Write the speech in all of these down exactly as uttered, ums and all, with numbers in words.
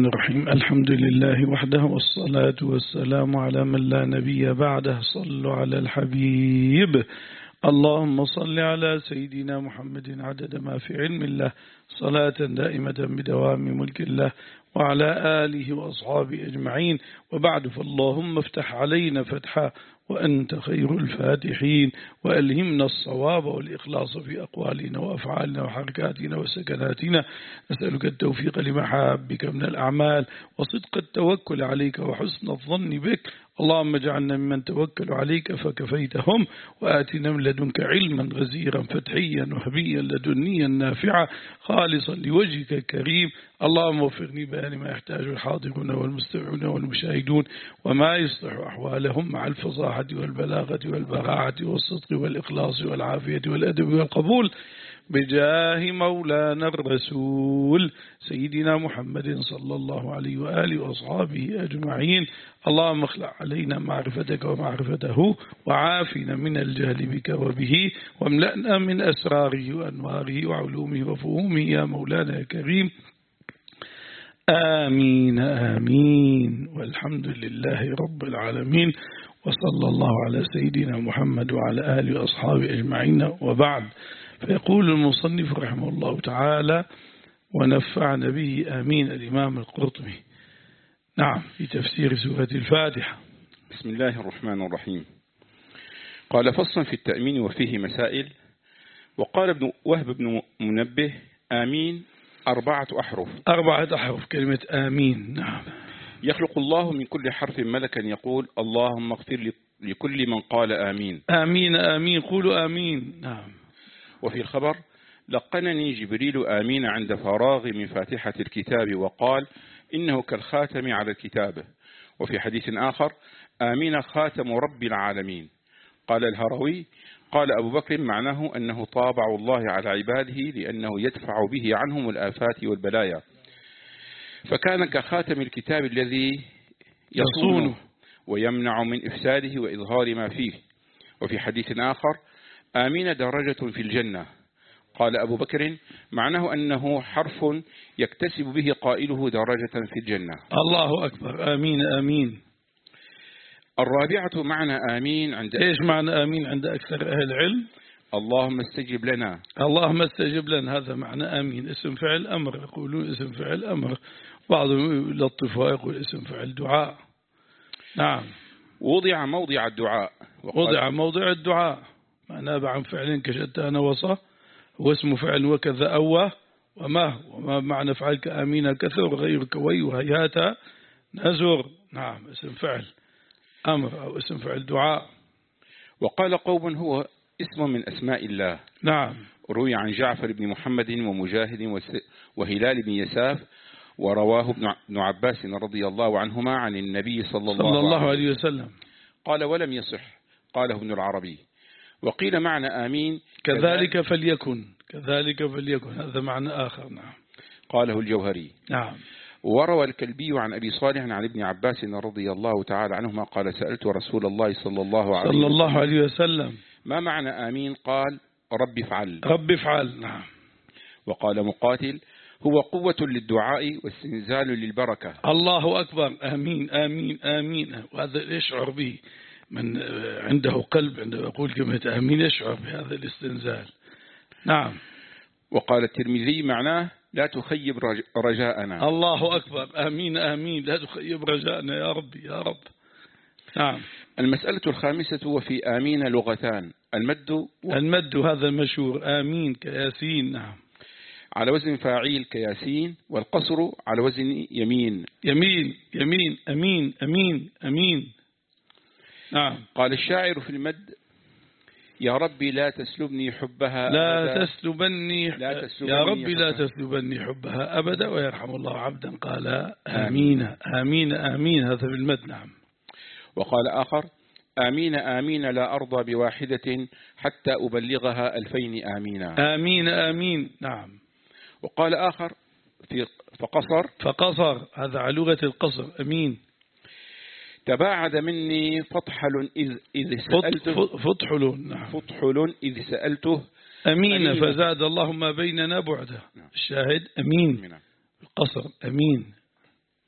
الرحمن الرحيم. الحمد لله وحده والصلاة والسلام على من لا نبي بعده. صلوا على الحبيب. اللهم صل على سيدنا محمد عدد ما في علم الله، صلاة دائمة بدوام ملك الله، وعلى آله وأصحابه أجمعين. وبعد، فاللهم افتح علينا فتحا وأنت خير الفاتحين، وألهمنا الصواب والإخلاص في أقوالنا وأفعالنا وحركاتنا وسكناتنا. نسألك التوفيق لمحابك من الأعمال، وصدق التوكل عليك وحسن الظن بك. اللهم اجعلنا ممن توكلوا عليك فكفيتهم، وآتنا من لدنك علما غزيرا فتحيا وهبيا لدنيا نافعا خالصا لوجهك الكريم. اللهم وفقني بيان ما يحتاج الحاضرون والمستمعون والمشاهدون، وما يصلح أحوالهم مع الفصاحة والبلاغة والبراعة والصدق والإخلاص والعافية والأدب والقبول، بجاه مولانا الرسول سيدنا محمد صلى الله عليه وآله وأصحابه أجمعين. اللهم اخلع علينا معرفتك ومعرفته، وعافنا من الجهل بك وبه، واملأنا من أسراره وأنواره وعلومه وفهومه يا مولانا الكريم. آمين آمين. والحمد لله رب العالمين، وصلى الله على سيدنا محمد وعلى آله وأصحابه أجمعين. وبعد، فيقول المصنف رحمه الله تعالى: ونفعنا به آمين. الإمام القرطبي، نعم، في تفسير سورة الفاتحة. بسم الله الرحمن الرحيم. قال: فصل في التأمين وفيه مسائل. وقال ابن وهب بن منبه: آمين أربعة أحرف. أربعة أحرف كلمة آمين. نعم. يخلق الله من كل حرف ملكا يقول: اللهم اغفر لكل من قال آمين. آمين آمين، قولوا آمين. نعم. وفي الخبر: لقنني جبريل آمين عند فراغ من فاتحة الكتاب، وقال: إنه كالخاتم على الكتاب. وفي حديث آخر: آمين خاتم رب العالمين. قال الهروي: قال أبو بكر: معناه أنه طابع الله على عباده لأنه يدفع به عنهم الآفات والبلايا، فكان كخاتم الكتاب الذي يصونه ويمنع من إفساده وإظهار ما فيه. وفي حديث آخر: آمين درجة في الجنة. قال أبو بكر: معناه أنه حرف يكتسب به قائله درجة في الجنة. الله أكبر. آمين آمين. الرابعة معنى آمين عند إيش معنى آمين عند أكثر أهل العلم؟ اللهم استجب لنا. اللهم استجب لنا، هذا معنى آمين. اسم فعل أمر، يقولون اسم فعل أمر، بعضهم يلطف ويقول اسم فعل دعاء. نعم. وضع موضع الدعاء. وضع موضع الدعاء، ما ناب عن فعل كشتان وصى، هو اسم فعل وكذا أوى وما وما معنى فعل كآمين كثر غير كوي وهياتا نزر. نعم، اسم فعل أمر أو اسم فعل دعاء. وقال قوم: هو اسم من أسماء الله. نعم. روي عن جعفر بن محمد ومجاهد وهلال بن يساف، ورواه ابن عباس رضي الله عنهما عن النبي صلى الله, صلى الله عليه وسلم. قال: ولم يصح. قاله ابن العربي. وقيل معنى آمين كذلك فليكن. كذلك فليكن، هذا معنى آخر. نعم. قاله الجوهري. نعم. وروى الكلبي عن أبي صالح عن ابن عباس رضي الله تعالى عنهما قال: سألت رسول الله صلى الله عليه صلى الله عليه وسلم: ما معنى آمين؟ قال: رب افعل. رب افعل. نعم. وقال مقاتل: هو قوة للدعاء واستنزال للبركة. الله أكبر. آمين آمين آمين. وهذا يشعر به من عنده قلب، عنده يقول كلمة آمين يشعر بهذا الاستنزال. نعم. وقال الترمذي: معناه لا تخيب رجاءنا. الله أكبر. آمين آمين، لا تخيب رجاءنا يا رب يا رب. نعم. المسألة الخامسة: وفي آمين لغتان، المد و... المد هذا المشهور، آمين كياسين. نعم. على وزن فاعيل كياسين، والقصر على وزن يمين. يمين يمين أمين أمين أمين. نعم. قال الشاعر في المد: يا ربي لا تسلبني حبها لا تسلبني, لا تسلبني يا ربي حبها. لا تسلبني حبها أبدا. ويرحم الله عبدا قال آمين آمين آمين، هذا بالمد. نعم. وقال آخر: آمين آمين لا أرضى بواحدة حتى أبلغها ألفين آمين. آمين آمين. نعم. وقال آخر في فقصر فقصر، هذا على لغة القصر. أمين. تباعد مني فطحل إذ, إذ سألته. فطحل. نعم. فطحل إذ سألته. أمين, أمين فزاد الله ما بيننا بعده. نعم. الشاهد أمين. القصر أمين.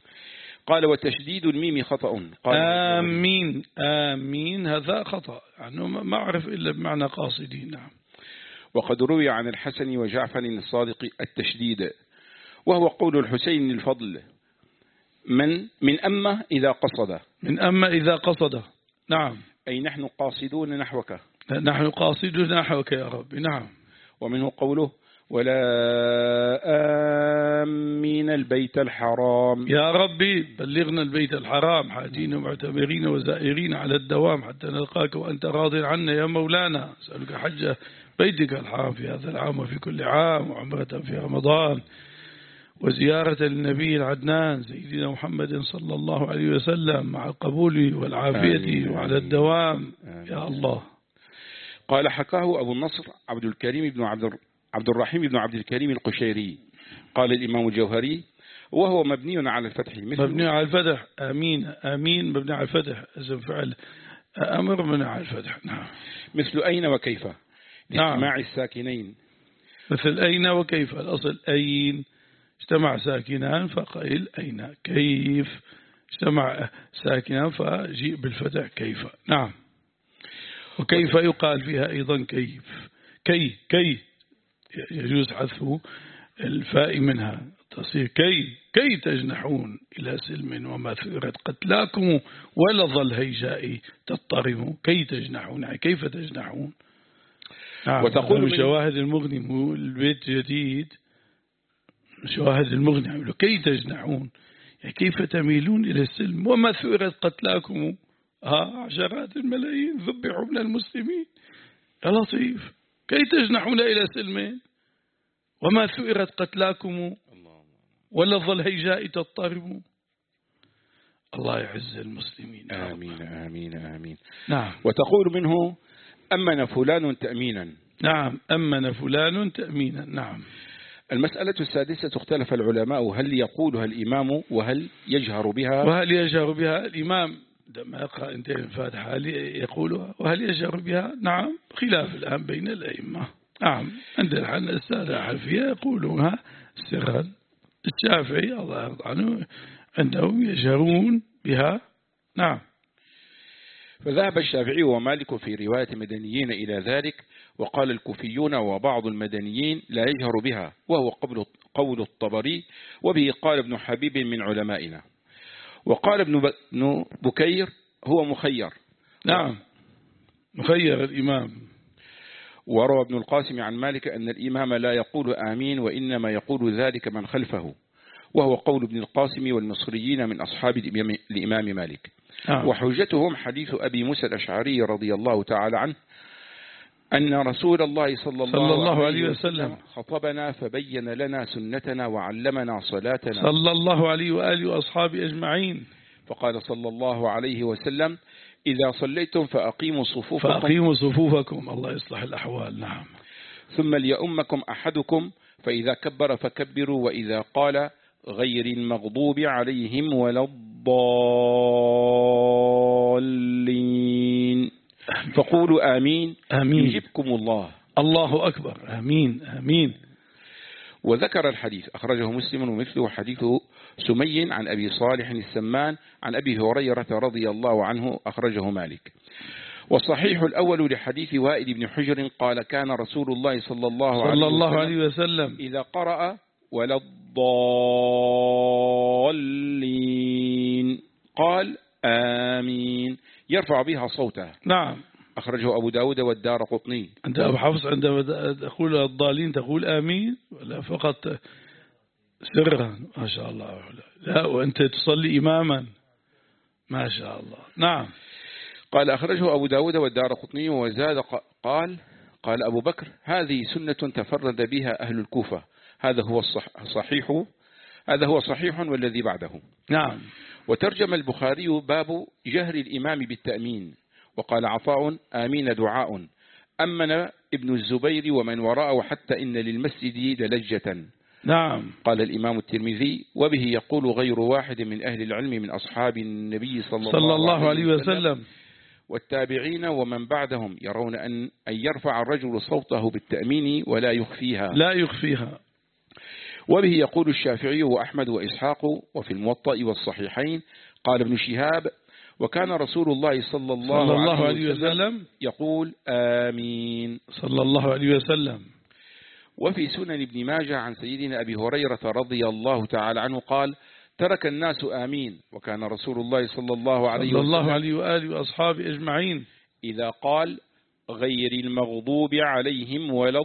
قال وتشديد الميم خطأ. قال آمين آمين هذا خطأ، يعني ما أعرف إلا بمعنى قاصدين. نعم. وقد روي عن الحسن وجعفر الصادق التشديد، وهو قول الحسين الفضل من من أما إذا قصد، من أما إذا قصد. نعم. أي نحن قاصدون نحوك، نحن قاصدون نحوك يا رب. نعم. ومنه قوله ولا آمين البيت الحرام، يا ربي بلغنا البيت الحرام حاجين ومعتمرين وزائرين على الدوام حتى نلقاك وأنت راض عنا يا مولانا. أسألك حج بيتك الحرام في هذا العام وفي كل عام، وعمرة في رمضان، وزيارة النبي العدنان سيدنا محمد صلى الله عليه وسلم مع القبول والعافية وعلى الدوام. آمين. يا الله. قال حكاه أبو النصر عبد الكريم بن عبد عبد الرحيم بن عبد الكريم القشيري، قال الإمام الجوهري وهو مبني على الفتح، مبني على الفتح. آمين آمين مبني على الفتح، اسم فعل أمر مبني على الفتح. نعم. مثل أين وكيف لاجتماع نعم. الساكنين، مثل أين وكيف، الأصل أين اجتمع ساكنان فقيل أين، كيف اجتمع ساكنان فجيء بالفتح كيف. نعم. وكيف يقال فيها أيضا كيف، كي كي يجوز حذف الفاء منها تصير كي كي تجنحون إلى سلم وما ثئرت قتلاكم ولظى الهيجاء تضطرموا، كي تجنحون يعني كيف تجنحون. نعم. وتقول من شواهد المغني البيت جديد، شواهد المغني يقول كي تجنحون يعني كيف تميلون إلى السلم وما ثئرت قتلاكم، ها عشرات الملايين ذبحوا من المسلمين. يا لطيف، كي تجنحون إلى سلم وما ثئرت قتلاكم ولظى الهيجاء تضطربوا. الله يعز المسلمين. آمين آمين آمين. نعم. وتقول منه أمن فلان تأمينا. نعم. أمن فلان تأمينا. نعم. المسألة السادسة اختلف العلماء هل يقولها الإمام وهل يجهر بها، وهل يجهر بها الإمام لما يقرأ انتهى الفاتحة هل يقولها وهل يجهر بها. نعم. خلاف الآن بين الأئمة. نعم. عند الحن السادة الحنفية يقولونها سرا، الشافعي الله يرضى عنه عندهم يجهرون بها. نعم. فذهب الشافعي ومالك في رواية مدنيين إلى ذلك، وقال الكوفيون وبعض المدنيين لا يجهر بها، وهو قول الطبري، وبه قال ابن حبيب من علمائنا. وقال ابن بكير هو مخير. نعم. مخير الإمام. وروى ابن القاسم عن مالك أن الإمام لا يقول آمين وإنما يقول ذلك من خلفه، وهو قول ابن القاسم والمصريين من أصحاب الإمام مالك. آه. وحجتهم حديث أبي موسى الأشعري رضي الله تعالى عنه أن رسول الله صلى الله, صلى الله عليه وسلم خطبنا فبين لنا سنتنا وعلمنا صلاتنا صلى الله عليه وآله وأصحابه أجمعين. فقال صلى الله عليه وسلم إذا صليتم فأقيموا صفوفكم فأقيموا صفوفكم الله يصلح الأحوال. نعم. ثم ليؤمكم أحدكم فإذا كبر فكبروا وإذا قال غير المغضوب عليهم ولا الضالين فقولوا آمين, آمين. يجبكم الله. الله أكبر. آمين آمين. وذكر الحديث أخرجه مسلم ومثله حديث سمي عن أبي صالح السمان عن أبي هريرة رضي الله عنه أخرجه مالك. والصحيح الأول لحديث وائل بن حجر قال كان رسول الله صلى الله, صلى عليه, الله وسلم عليه وسلم إذا قرأ ولا الضالين قال آمين يرفع بها صوته. نعم. أخرجه أبو داود والدار قطني. أنت أبو حفص عندما تقول الضالين تقول آمين ولا فقط سرا؟ ما شاء الله. لا وأنت تصلي إماما ما شاء الله. نعم. قال أخرجه أبو داود والدار قطني وزاد قال قال أبو بكر هذه سنة تفرد بها أهل الكوفة، هذا هو الصحيح هذا هو صحيح والذي بعده. نعم. وترجم البخاري باب جهر الإمام بالتأمين، وقال عطاء آمين دعاء أمن ابن الزبير ومن وراءه حتى إن للمسجد للجة. نعم. قال الإمام الترمذي وبه يقول غير واحد من أهل العلم من أصحاب النبي صلى, صلى الله, الله عليه وسلم, وسلم والتابعين ومن بعدهم يرون أن, أن يرفع الرجل صوته بالتأمين ولا يخفيها لا يخفيها. وبه يقول الشافعي وأحمد وإسحاق وفي الموطأ والصحيحين. قال ابن شهاب: وكان رسول الله صلى الله, صلى الله عليه وسلم يقول آمين صلى الله عليه وسلم. وفي سنن ابن ماجه عن سيدنا أبي هريرة رضي الله تعالى عنه قال: ترك الناس آمين، وكان رسول الله صلى الله عليه صلى وسلم الله عليه وآله وأصحابه أجمعين إذا قال غير المغضوب عليهم ولا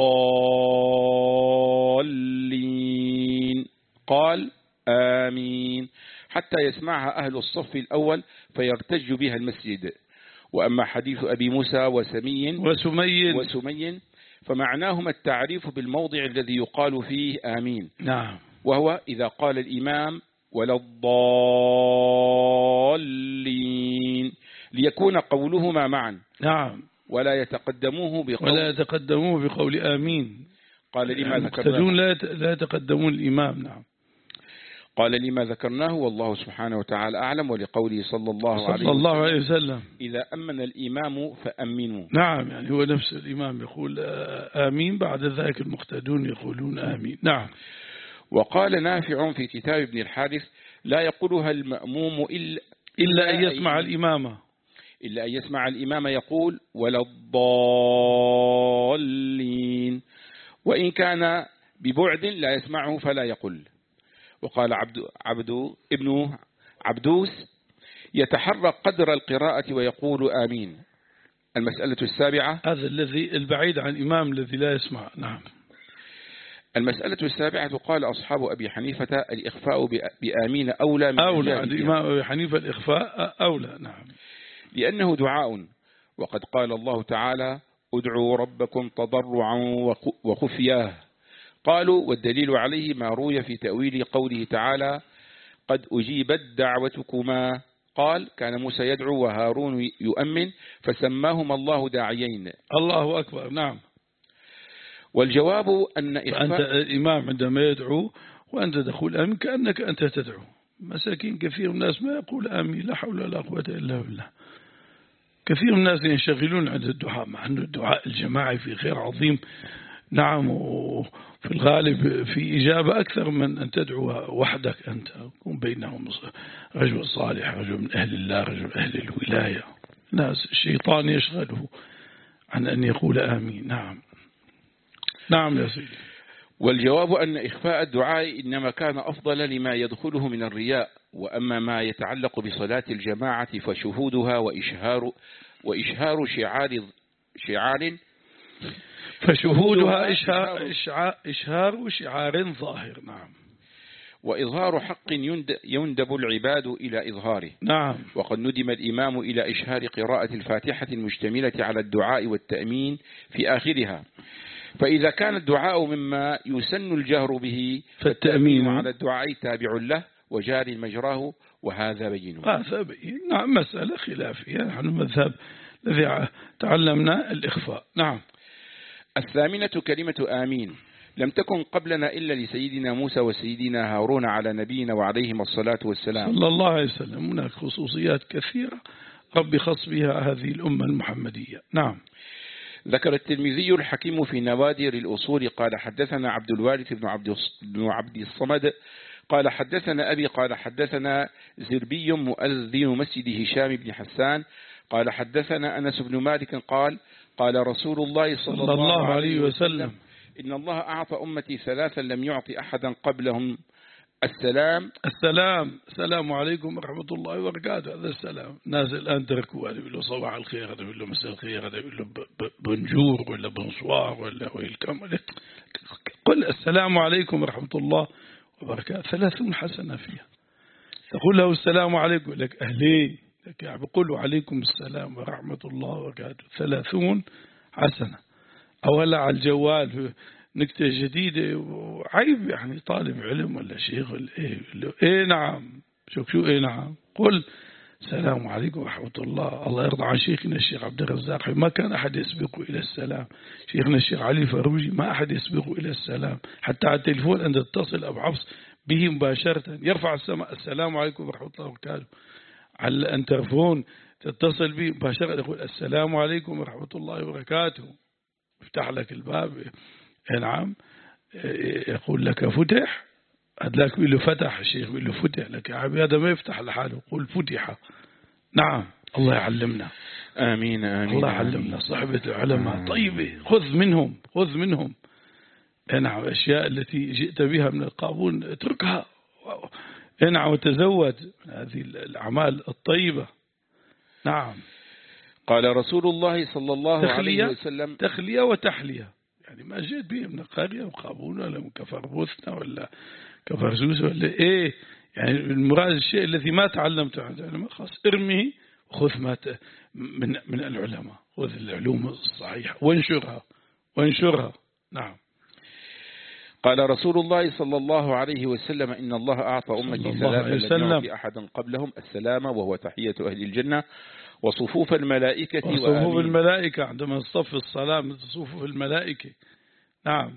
الضالين قال آمين، حتى يسمعها أهل الصف الأول فيرتج بها المسجد. وأما حديث أبي موسى وسمي وسمي, وسمي فمعناهما التعريف بالموضع الذي يقال فيه آمين، نعم، وهو إذا قال الإمام ولا الضالين، ليكون قولهما معا، نعم، ولا يتقدموه بقول ولا يتقدموه بقول آمين. قال لما يعني ذكرناه لا يتقدمون الإمام. نعم. قال لما ذكرناه والله سبحانه وتعالى أعلم، ولقوله صلى الله, صلى عليه, الله وسلم عليه وسلم إذا أمن الإمام فأمنوا. نعم، يعني هو نفس الإمام يقول آمين، بعد ذلك المقتدون يقولون آمين. نعم. وقال نافع في كتاب ابن الحارث: لا يقولها المأموم إلا, إلا أن يسمع الإمامة إلا أن يسمع الإمام يقول ولا الضالين، وإن كان ببعد لا يسمعه فلا يقول. وقال عبد, عبد ابن عبدوس: يتحرى قدر القراءة ويقول آمين. المسألة السابعة، هذا الذي البعيد عن الإمام الذي لا يسمع. نعم. المسألة السابعة، قال أصحاب أبي حنيفة: الإخفاء بآمين أولى من أولى. الإمام أبي حنيفة الإخفاء أولى. نعم، لأنه دعاء، وقد قال الله تعالى: ادعوا ربكم تضرعا وخفياه. قالوا: والدليل عليه ما روي في تأويل قوله تعالى: قد أجيبت دعوتكما. قال: كان موسى يدعو وهارون يؤمن فسماهما الله داعيين. الله أكبر. نعم. والجواب أن إخفاء أنت الإمام عندما يدعو وأنت تقول آمين كأنك أنت تدعو. مساكين كثير من الناس ما يقول آمين، لا حول ولا قوة إلا بالله. كثير من الناس ينشغلون عند الدعاء، مع أن الدعاء الجماعي في خير عظيم. نعم، وفي الغالب في إجابة أكثر من أن تدعو وحدك أنت، يكون بينهم رجل صالح، رجل من أهل الله، رجل من أهل الولاية. ناس الشيطان يشغله عن أن يقول آمين. نعم. نعم يا سيدي. والجواب أن إخفاء الدعاء إنما كان أفضل لما يدخله من الرياء، وأما ما يتعلق بصلاة الجماعة فشهودها وإشهار وإشهار شعار شعار فشهودها إشهار, إشهار وشعار ظاهر. نعم. وإظهار حق يندب العباد إلى إظهاره. نعم. وقد ندم الإمام إلى إشهار قراءة الفاتحة المشتملة على الدعاء والتأمين في آخرها، فإذا كان الدعاء مما يسن الجهر به فالتأمين على الدعاء تابع له وجاري مجراه، وهذا بين. هذا بين. نعم، مسألة خلافية. نحن المذهب الذي تعلمنا الإخفاء. نعم. الثامنة كلمة آمين لم تكن قبلنا إلا لسيدنا موسى وسيدنا هارون على نبينا وعليهم الصلاة والسلام صلى الله عليه وسلم. هناك خصوصيات كثيرة ربي خص بها هذه الأمة المحمدية. نعم. ذكر الترمذي الحكيم في نوادر الأصول قال: حدثنا عبد الوارث بن عبد بن عبد الصمد قال: حدثنا أبي قال: حدثنا زربي مؤذن مسجد هشام بن حسان قال: حدثنا أنس بن مالك قال: قال رسول الله صلى الله, الله عليه وسلم: إن الله أعطى أمتي ثلاثا لم يعطي أحدا قبلهم: السلام السلام السلام عليكم ورحمة الله وبركاته. هذا السلام. الناس الآن تركوا، هذا يقول له صباح الخير، هذا يقول له مساء الخير، هذا يقول له بنجور ولا بنصوار ولا ويلكم. قل السلام عليكم ورحمة الله وبركاته، ثلاثون حسنة فيها. تقول له السلام عليكم لك أهلي لك، يعني بقول له عليكم السلام ورحمة الله وبركاته، ثلاثون حسنة. أولا على الجوال نكتة جديدة وعيب، يعني طالب علم ولا شيخ ولا إيه, إيه نعم. شوف شو إيه نعم. قل السلام عليكم ورحمة الله. الله يرضى عن شيخنا الشيخ عبد الرزاق، ما كان أحد يسبقه إلى السلام. شيخنا الشيخ علي فروجي ما أحد يسبقه إلى السلام. حتى على التلفون أن تتصل أبو حفص به مباشرة يرفع السماء السلام عليكم ورحمة الله وبركاته. على الانترفون تتصل به مباشرة يقول السلام عليكم ورحمة الله وبركاته، يفتح لك الباب. نعم. يقول لك فتح، هذاك يقول له فتح، الشيخ يقول له فتح لك يا عمي، هذا ما يفتح لحاله، يقول فتح. نعم الله يعلمنا. آمين آمين. الله يعلمنا صحبة العلماء طيبة، خذ منهم خذ منهم. نعم الأشياء التي جئت بها من القابون اتركها، نعم وتزود من هذه الأعمال الطيبة. نعم. قال رسول الله صلى الله عليه وسلم تخلية وتحلية، يعني ما جئت به من القرية وقابون ولا من كفر بوثنا ولا كفر سوس ولا إيه، يعني المراد الشيء الذي ما تعلمته عند العلماء خاص ارمه وخذ ما من من العلماء، خذ العلوم الصحيحة وانشرها وانشرها. نعم. قال رسول الله صلى الله عليه وسلم إن الله أعطى أمتي ثلاثة لم يعطي أحدا قبلهم: السلام وهو تحية أهل الجنة، وصفوف الملائكة وصفوف الملائكة عندما تصف الصلاة من صفوف الملائكة. نعم.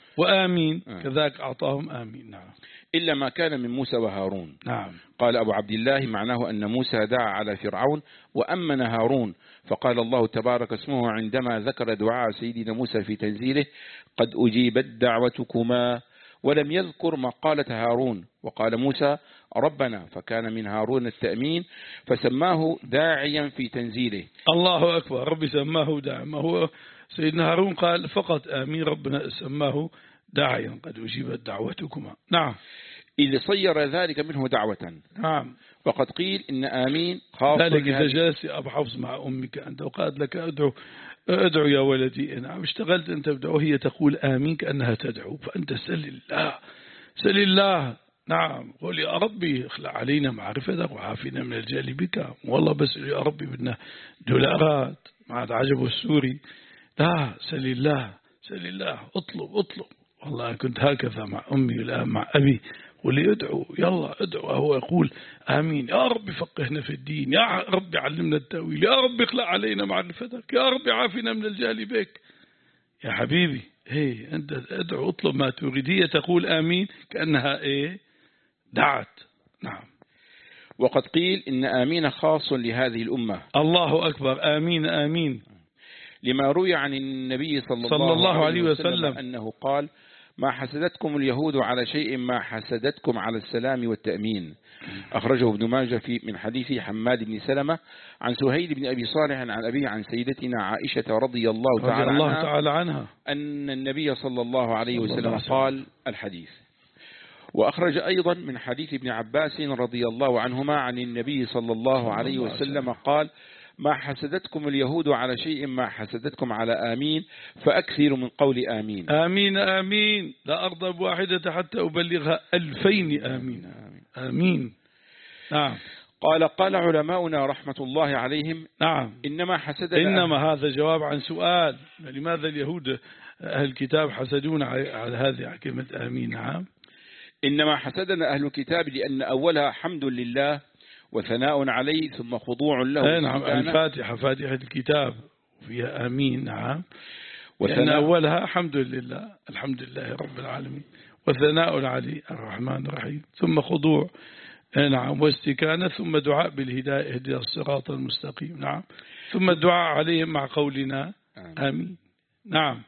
وآمين آه. كذلك أعطاهم آمين. نعم. إلا ما كان من موسى وهارون. نعم. قال أبو عبد الله معناه أن موسى دعا على فرعون وأمن هارون، فقال الله تبارك اسمه عندما ذكر دعاء سيدنا موسى في تنزيله: قد أجيبت دعوتكما، ولم يذكر مقالة هارون. وقال موسى ربنا، فكان من هارون التأمين فسماه داعيا في تنزيله. الله أكبر. ربي سماه داعيا، ما هو سيدنا هارون قال فقط آمين، ربنا سماه داعيا قد أجيبت دعوتكما. نعم. إذ صير ذلك منه دعوة. نعم. وقد قيل إن آمين خاصة ذلك إذا جلست يا أبو حفص مع أمك أنت وقالت لك أدعو أدعو يا ولدي، نعم اشتغلت أنت بدعو، هي تقول آمين كأنها تدعو، فأنت سل الله سل الله. نعم. قول يا ربي اخلع علينا معرفتك وعافينا من الجهل بك. والله بس يا ربي بدنا دولارات مع العجب السوري. لا، سل الله سل الله، اطلب اطلب. والله كنت هكذا مع أمي ولا مع أبي، واللي ادعو يلا ادعو، هو يقول آمين يا رب فقهنا في الدين، يا رب علمنا التأويل، يا رب اخلع علينا معرفتك، يا رب عافنا من الجهل بك. يا حبيبي هي أنت ادعو اطلب ما تريد، هي تقول آمين كأنها إيه دعت. نعم. وقد قيل إن آمين خاص لهذه الأمة. الله أكبر. آمين آمين. لما روي عن النبي صلى, صلى الله, الله عليه وسلم, وسلم أنه قال: ما حسدتكم اليهود على شيء ما حسدتكم على السلام والتأمين. أخرجه ابن ماجه في من حديث حماد بن سلمة عن سهيل بن أبي صالح عن أبي عن سيدتنا عائشة رضي الله تعالى, رضي الله عنها, تعالى عنها أن النبي صلى الله عليه وسلم قال الحديث. وأخرج أيضا من حديث ابن عباس رضي الله عنهما عن النبي صلى الله عليه وسلم قال: ما حسدتكم اليهود على شيء ما حسدتكم على آمين، فأكثروا من قول آمين. آمين آمين. لا أرضى بواحدة حتى أبلغها ألفين آمين آمين, آمين. نعم. قال قال علماؤنا رحمة الله عليهم: نعم. إنما حسد إنما هذا جواب عن سؤال لماذا اليهود أهل الكتاب حسدون على هذه كلمة آمين. نعم. إنما حسدنا أهل الكتاب لأن أولها حمد لله وثناء عليه ثم خضوع له. نعم. الفاتحة فاتحة الكتاب فيها آمين. نعم. وثناء أولها حمد لله، الحمد لله رب العالمين، وثناء عليه الرحمن الرحيم، ثم خضوع. نعم. واستكانة، ثم دعاء بالهداية اهدنا الصراط المستقيم. نعم. ثم الدعاء عليهم مع قولنا آمين. نعم.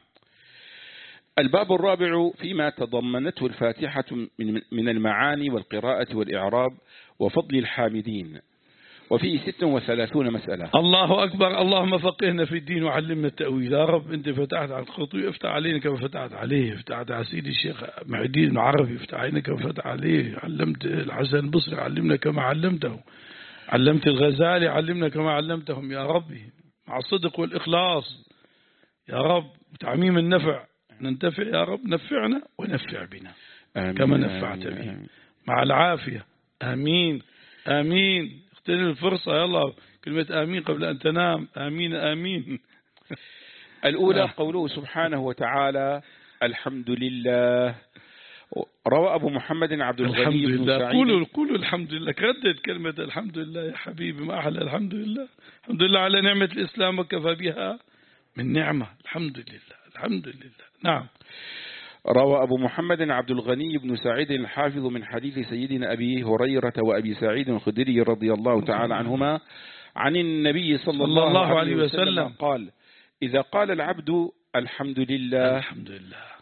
الباب الرابع فيما تضمنته الفاتحة من المعاني والقراءة والإعراب وفضل الحامدين، وفيه ست وثلاثون مسألة. الله أكبر. اللهم فقهنا في الدين وعلمنا التأويل. يا رب أنت فتحت على الخطوي، افتح علينا كما فتحت عليه، فتحت على سيدي الشيخ معي الدين العربي، افتح علينا كما فتح عليه، علمت الحسن البصري علمنا كما علمته، علمت الغزالي علمنا كما علمتهم يا ربي، مع الصدق والإخلاص يا رب، تعميم النفع، ننتفع يا رب، نفعنا ونفع بنا آمين كما نفعت بنا مع العافية. آمين آمين. اغتنم الفرصة يلا كلمة آمين قبل أن تنام. آمين آمين. الأولى قوله سبحانه وتعالى الحمد لله. روى أبو محمد عبد الغني بن سعيد. قولوا قولوا الحمد لله. ردد كلمة الحمد لله يا حبيبي، ما أحلى الحمد لله. الحمد لله على نعمة الإسلام وكفى بها من نعمة. الحمد لله الحمد لله. نعم. روى أبو محمد عبد الغني بن سعيد الحافظ من حديث سيدنا أبي هريرة وأبي سعيد الخدري رضي الله تعالى عنهما عن النبي صلى الله عليه وسلم قال: إذا قال العبد الحمد لله الحمد لله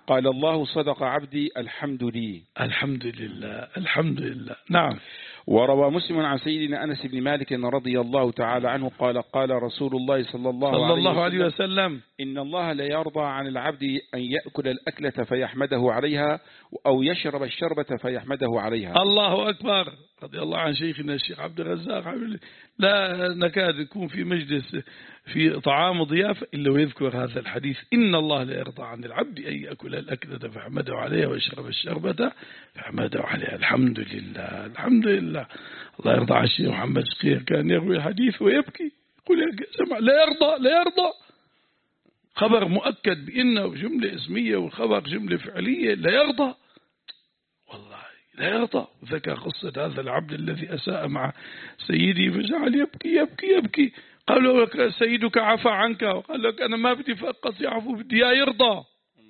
قال الله صدق عبدي الحمد لي. الحمد لله الحمد لله. نعم. وروى مسلم عن سيدنا أنس بن مالك رضي الله تعالى عنه قال قال رسول الله صلى الله, صلى الله عليه, عليه وسلم وسلم إن الله لا يرضى عن العبد أن يأكل الأكلة فيحمده عليها أو يشرب الشربة فيحمده عليها. الله أكبر. رضي الله عن شيخنا الشيخ عبد الرزاق، لا نكاد يكون في مجلس في طعام ضيافة إلا ويذكر هذا الحديث: إن الله لا يرضى عن العبد أن يأكل الأكلة فيحمده عليها ويشرب الشربة فيحمده عليها. الحمد لله الحمد لله. الله يرضى عن الشيخ محمد شقير، كان يروي الحديث ويبكي يقول يا سمع لا يرضى لا يرضى. خبر مؤكد بإنه جملة اسمية والخبر جملة فعلية. لا يرضى والله لا يرضى. وذكر قصة هذا العبد الذي أساء مع سيدي فجعل يبكي يبكي يبكي. قالوا لك سيدك عفى عنك، وقال لك أنا ما بدي فقط يعفو، بدي يا يرضى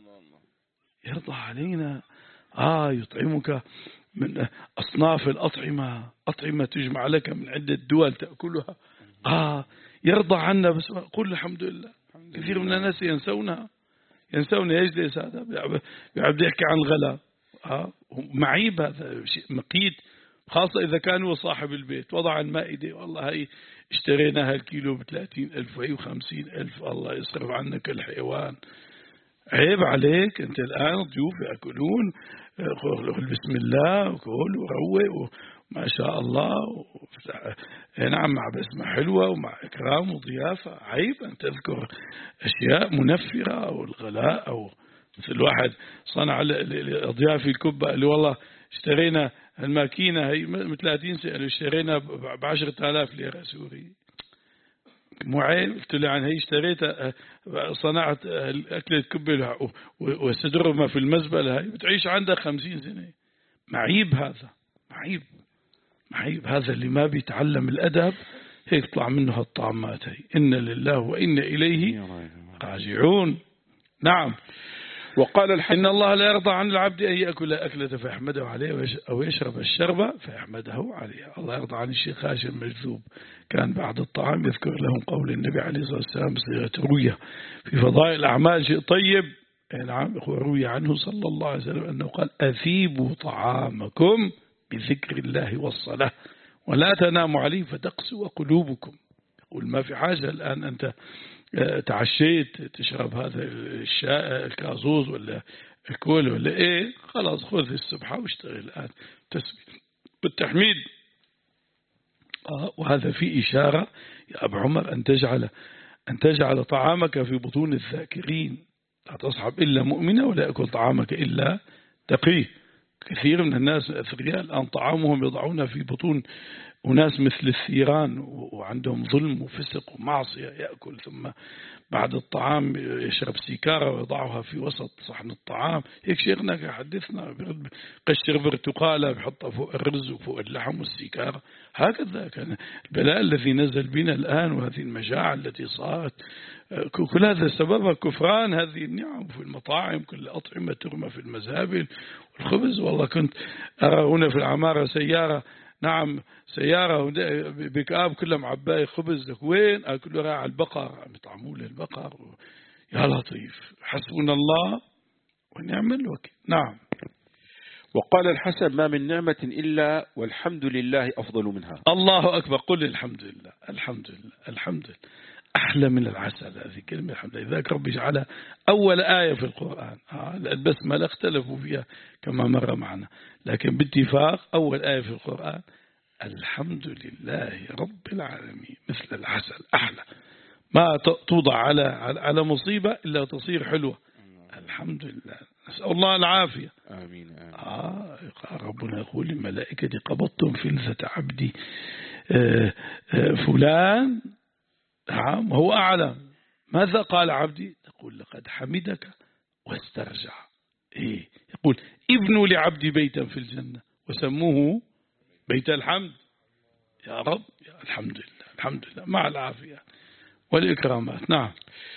يرضى علينا. آه يطعمك من أصناف الأطعمة، أطعمة تجمع لك من عدة دول تأكلها. آه يرضى عنا. بس قل الحمد لله. كثير من الناس ينسونها ينسون يجلس هذا بيعبد يحكي عن الغلاء. آه معيب، هذا شيء مقيت، خاصة إذا كان هو صاحب البيت وضع المائدة والله هي اشتريناها الكيلو بثلاثين ألف وهي وخمسين ألف. الله يصرف عنك الحيوان. عيب عليك أنت الآن ضيوف يأكلون، قل بسم الله وكل وروق وما شاء الله نعم مع بسمة حلوة ومع إكرام وضيافة. عيب أن تذكر أشياء منفرة أو الغلاء، أو مثل واحد صنع الضيافة الكبة اللي والله اشترينا الماكينة هي من ثلاثين سنة اشترينا بعشرة آلاف ليرة سوري. مو عيب؟ قلت له عن هي اشتريتها صنعت الأكلة كبة وسدرها في المزبلة هي بتعيش عندها خمسين سنة. معيب هذا معيب معيب. هذا اللي ما بيتعلم الأدب هيك يطلع منه هالطعمات هي. إن لله وإن إليه راجعون. نعم. وقال الحسن إن الله لا يرضى عن العبد أن يأكل أكلة فيحمده عليها أو يشرب الشربة فيحمده عليها. الله يرضى عن الشيخ هاشم مجذوب، كان بعد الطعام يذكر لهم قول النبي عليه الصلاة والسلام بصيغة رؤية في فضائل الأعمال شيء طيب. نعم روي عنه صلى الله عليه وسلم أنه قال: أثيبوا طعامكم بذكر الله والصلاة ولا تناموا عليه فتقسوا قلوبكم. يقول ما في حاجة الآن أنت تعشيت تشرب هذا الشاء الكازوز ولا الكول ولا ايه، خلاص خذ السبحة واشتغل الآن تسبيح بالتحميد. آه وهذا في إشارة يا أبو عمر أن تجعل أن تجعل طعامك في بطون الذاكرين. لا تصحب إلا مؤمنة ولا يأكل طعامك إلا تقي. كثير من الناس الأثرياء الآن طعامهم يضعون في بطون وناس مثل الثيران وعندهم ظلم وفسق ومعصية، يأكل ثم بعد الطعام يشرب سيكارة ويضعها في وسط صحن الطعام. هيك شيخنا حدثنا قشر برتقالة بحطها فوق الرز وفوق اللحم والسيكارة. هكذا كان البلاء الذي نزل بنا الآن وهذه المجاعة التي صارت، كل هذا سببها كفران هذه النعم في المطاعم. كل أطعمة ترمى في المزابل والخبز. والله كنت أرى هنا في العمارة سيارة، نعم سيارة بكآب كلها معباية خبز. وين أكل راعي البقر عم يطعموا له البقر. يا لطيف حسبنا الله ونعم الوكيل. نعم. وقال الحسن: ما من نعمة إلا والحمد لله أفضل منها. الله أكبر. قل الحمد لله الحمد لله الحمد لله. أحلى من العسل هذه كلمة الحمد لله. ذاك رب جعلها أول آية في القرآن. البسملة اختلفوا فيها كما مر معنا، لكن باتفاق أول آية في القرآن الحمد لله رب العالمين. مثل العسل أحلى، ما توضع على على مصيبة إلا تصير حلوة. الحمد لله. نسأل الله العافية. آمين آمين. آه ربنا يقول للملائكة: قبضتم فلذة عبدي آه آه فلان. نعم هو أعلم. ماذا قال عبدي؟ تقول: لقد حمدك واسترجع. إيه؟ يقول: ابنوا لعبدي بيتا في الجنة وسموه بيت الحمد. يا رب يا الحمد لله الحمد لله مع العافية والإكرامات. نعم.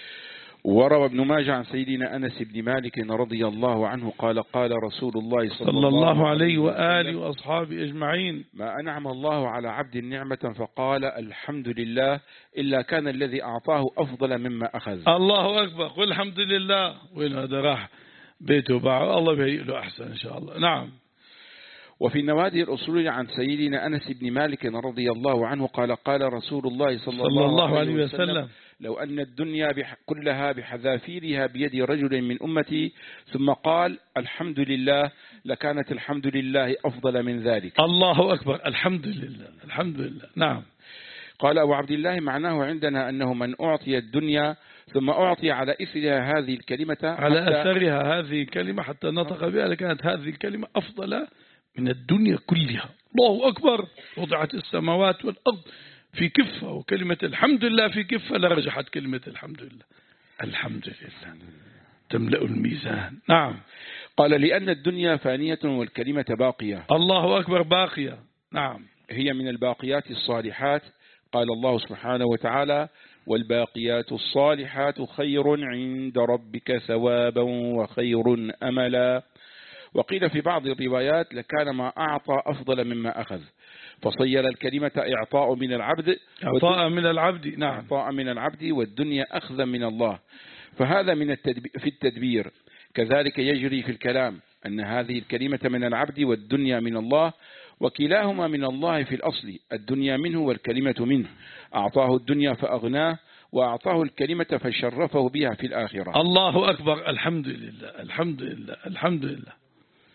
وروى ابن ماجه عن سيدنا أنس بن مالك رضي الله عنه قال: قال رسول الله صلى, صلى الله عليه وآله وأصحابه أجمعين: ما أنعم الله على عبد نعمة فقال الحمد لله إلا كان الذي أعطاه أفضل مما أخذ. الله أكبر. قل الحمد لله. وين هذا راح بيته باعه، الله بيهيئ له أحسن إن شاء الله. نعم. وفي النوادر الأصولية عن سيدنا أنس بن مالك رضي الله عنه قال قال رسول الله صلى, صلى الله, الله عليه وسلم, وسلم لو أن الدنيا بح كلها بحذافيرها بيد رجل من أمتي ثم قال الحمد لله لكانت الحمد لله أفضل من ذلك. الله أكبر. الحمد لله الحمد لله. نعم. قال أبو عبد الله معناه عندنا أنه من أعطي الدنيا ثم أعطي على إثرها هذه الكلمة على أثرها هذه الكلمة حتى نطق بها لكانت هذه الكلمة أفضل من الدنيا كلها. الله أكبر. وضعت السماوات والأرض في كفة وكلمة الحمد لله في كفة لرجحت كلمة الحمد لله. الحمد لله تملأ الميزان. نعم. قال لأن الدنيا فانية والكلمة باقية. الله أكبر. باقية. نعم. هي من الباقيات الصالحات. قال الله سبحانه وتعالى والباقيات الصالحات خير عند ربك ثوابا وخير أملا. وقيل في بعض الروايات لكان ما أعطى أفضل مما أخذ، فصير الكلمة إعطاء من العبد إعطاء من العبد. نعم. إعطاء من العبد والدنيا أخذا من الله. فهذا من التدبير في التدبير. كذلك يجري في الكلام أن هذه الكلمة من العبد والدنيا من الله، وكلاهما من الله في الأصل، الدنيا منه والكلمة منه. أعطاه الدنيا فأغناه وأعطاه الكلمة فشرفه بها في الآخرة. الله أكبر. الحمد لله الحمد لله الحمد لله.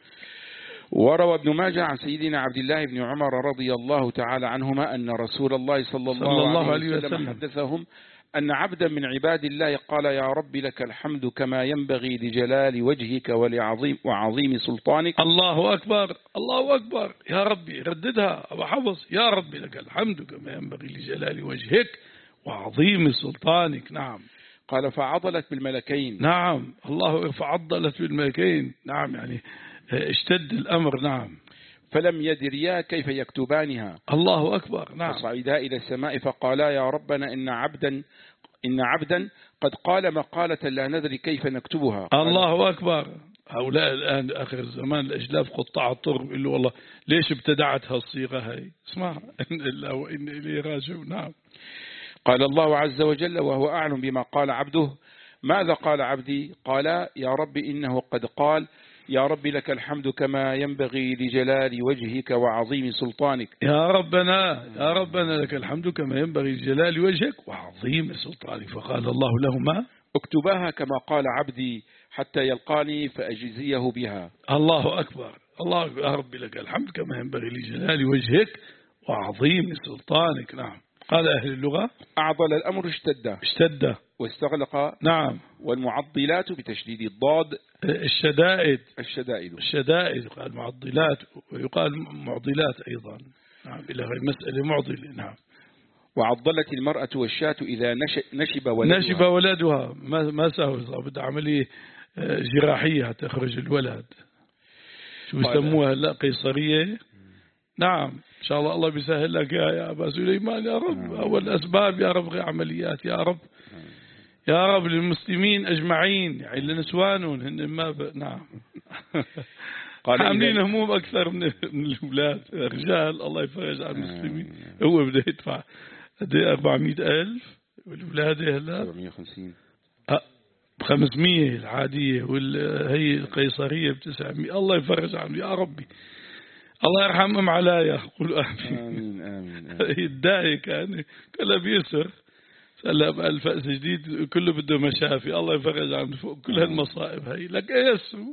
وروى ابن ماجه عن سيدنا عبد الله بن عمر رضي الله تعالى عنهما أن رسول الله صلى الله, صلى الله عليه وسلم, وسلم حدثهم أن عبدا من عباد الله قال يا رب لك الحمد كما ينبغي لجلال وجهك ولعظيم وعظيم سلطانك. الله أكبر. الله أكبر. يا ربي رددها أبو حفص. يا رب لك الحمد كما ينبغي لجلال وجهك وعظيم سلطانك. نعم. قال فعضلت بالملكين. نعم. الله فعضلت بالملكين. نعم يعني اشتد الأمر. نعم. فلم يدريا كيف يكتبانها. الله أكبر. نعم. فصعدا إلى السماء فقالا يا ربنا إن عبدا إن عبدا قد قال مقالة لا ندري كيف نكتبها. الله أكبر. هؤلاء الآن آخر الزمان الأجلاف قطاع الطرق يقول له والله ليش ابتدعت هالصيغة هاي. اسمع إن الله وإن إليه راجعون. نعم. قال الله عز وجل وهو أعلم بما قال عبده ماذا قال عبدي؟ قال يا رب إنه قد قال يا رب لك الحمد كما ينبغي لجلال وجهك وعظيم سلطانك. يا ربنا يا ربنا لك الحمد كما ينبغي لجلال وجهك وعظيم سلطانك. فقال الله لهما اكتباها كما قال عبدي حتى يلقاني فأجزيه بها. الله أكبر. الله أكبر. يا رب لك الحمد كما ينبغي لجلال وجهك وعظيم سلطانك. نعم. قال أهل اللغة أعضل الأمر اشتد اشتد واستغلق. نعم. والمعضلات بتشديد الضاد الشدائد الشدائد الشدائد يقال معضلات ويقال معضلات أيضا. نعم. إلى غير مسألة معضلة. نعم. وعضلت المرأة والشاة إذا نشب ولدها. نشب ولدها ما ما سهل بدها عملية جراحية تخرج الولد. شو يسموها هلا قيصرية. نعم. إن شاء الله الله بيسهل لك يا يا أبا سليمان يا رب. أول أسباب يا رب غير عمليات يا رب يا رب للمسلمين أجمعين يعني لنسوانهم هن ما ب... نعم. عاملين هموم أكثر من من الأولاد رجال. الله يفرج عن المسلمين. هو بده يدفع قديه أربعمائة ألف والأولاد هلا أربعمائة وخمسين خمسمائة العادية والهي القيصرية بتسعمائة. الله يفرج عنه يا ربي. الله يرحم أم علايا. قولوا آمين آمين. الداعي كان كله بيسر سألها بقى فأس جديد كله بده مشافي. الله يفرج عنه فوق كل هالمصائب هاي. لك يسو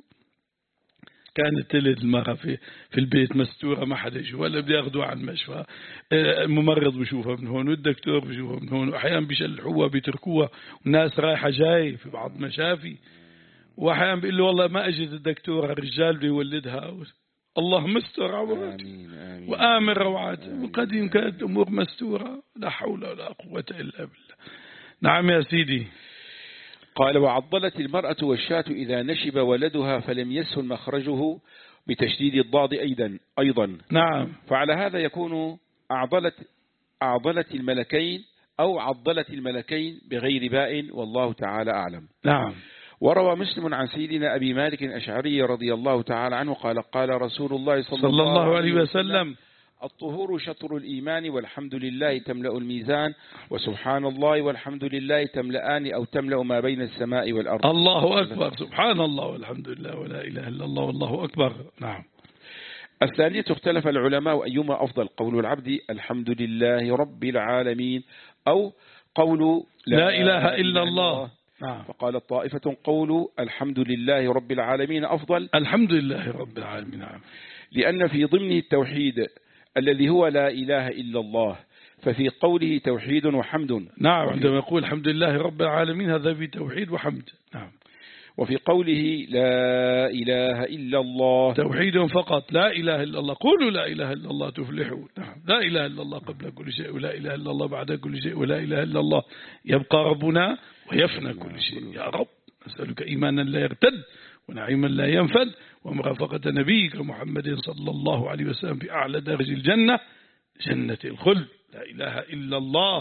كانت تلد المرأة في في البيت مستورة ما حدا يشوف ولا بده ياخذوها عن مشفى. الممرض بشوفها من هون والدكتور بشوفها من هون وأحيانا بيشلحوها بيتركوها والناس رايحة جاي في بعض مشافي. وأحيانا بيقول له والله ما أجت الدكتورة الرجال بده يولدها. الله مستر عورات وآمن روعات. وقديم كانت أمور مستورة لا حول ولا قوة إلا بالله. نعم يا سيدي. قال وعضلت المرأة والشاة إذا نشب ولدها فلم يسهل مخرجه بتشديد الضاد أيضا أيضا. نعم. فعلى هذا يكون أعضلت أعضلت الملكين أو عضلت الملكين بغير باء والله تعالى أعلم. نعم. وروى مسلم عن سيدنا أبي مالك الأشعري رضي الله تعالى عنه قال قال رسول الله صلى, صلى الله عليه وسلم الطهور شطر الإيمان والحمد لله تملأ الميزان وسبحان الله والحمد لله تملأان أو تملأ ما بين السماء والأرض. الله أكبر، سبحان الله والحمد لله ولا إله إلا الله والله أكبر. نعم. الثانية اختلف العلماء أيما أفضل، قول العبد الحمد لله رب العالمين أو قول لا, لا إله إلا الله. نعم. فقال طائفة قول الحمد لله رب العالمين أفضل. الحمد لله رب العالمين. نعم. لأن في ضمنه التوحيد الذي هو لا إله إلا الله، ففي قوله توحيد وحمد. نعم. عندما يقول الحمد لله رب العالمين هذا في توحيد وحمد. نعم. وفي قوله لا إله إلا الله توحيد فقط، لا إله إلا الله. قولوا لا إله إلا الله تفلحوا. نعم. لا إله إلا الله قبل كل شيء ولا إله إلا الله بعد كل شيء ولا إله إلا الله يبقى ربنا ويفنى كل شيء. يا رب نسألك إيمانا لا يرتد ونعيما لا ينفد ومرافقة نبيك محمد صلى الله عليه وسلم في أعلى درج الجنة جنة الخلد. لا إله إلا الله.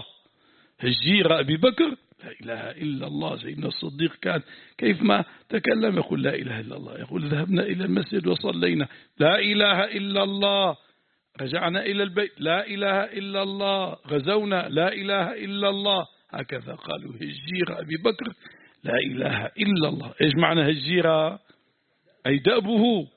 هجير أبي بكر لا إله إلا الله. سيدنا الصديق كان كيف ما تكلم يقول لا إله إلا الله، يقول ذهبنا إلى المسجد وصلينا لا إله إلا الله، رجعنا إلى البيت لا إله إلا الله، غزونا لا إله إلا الله. هكذا قالوا هجير أبي بكر لا إله إلا الله. إيش معنى هجيرة؟ أي دأبه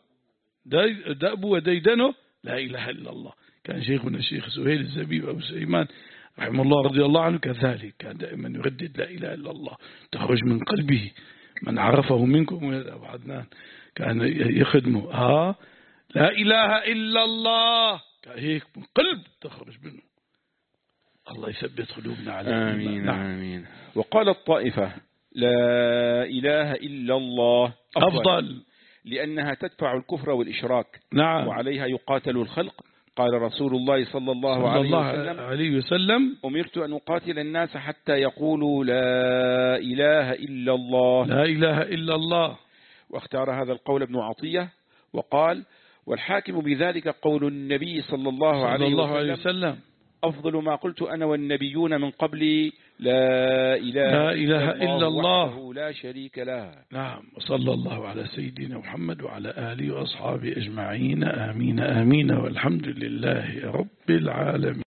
دأبه وديدنه لا إله إلا الله. كان شيخنا الشيخ سهيل الزبيب أبو سليمان رحمه الله رضي الله عنه كذلك، كان دائما يردد لا إله إلا الله تخرج من قلبه. من عرفه منكم يا أبو عدنان كان يخدمه ها لا إله إلا الله هيك من قلب تخرج منه. الله يثبت قلوبنا على آمين. نعم. آمين. وقال الطائفة لا إله إلا الله أفضل, أفضل لأنها تدفع الكفر والإشراك. نعم. وعليها يقاتل الخلق. قال رسول الله صلى الله, صلى عليه, الله وسلم عليه وسلم أمرت أن أقاتل الناس حتى يقولوا لا إله إلا الله. لا إله إلا الله. واختار هذا القول ابن عطية وقال والحاكم بذلك قول النبي صلى الله, صلى عليه, الله عليه وسلم أفضل ما قلت أنا والنبيون من قبلي لا إله, لا إله إلا الله وحده لا شريك له. نعم. وصلى الله على سيدنا محمد وعلى آله وأصحابه أجمعين. آمين آمين والحمد لله رب العالمين.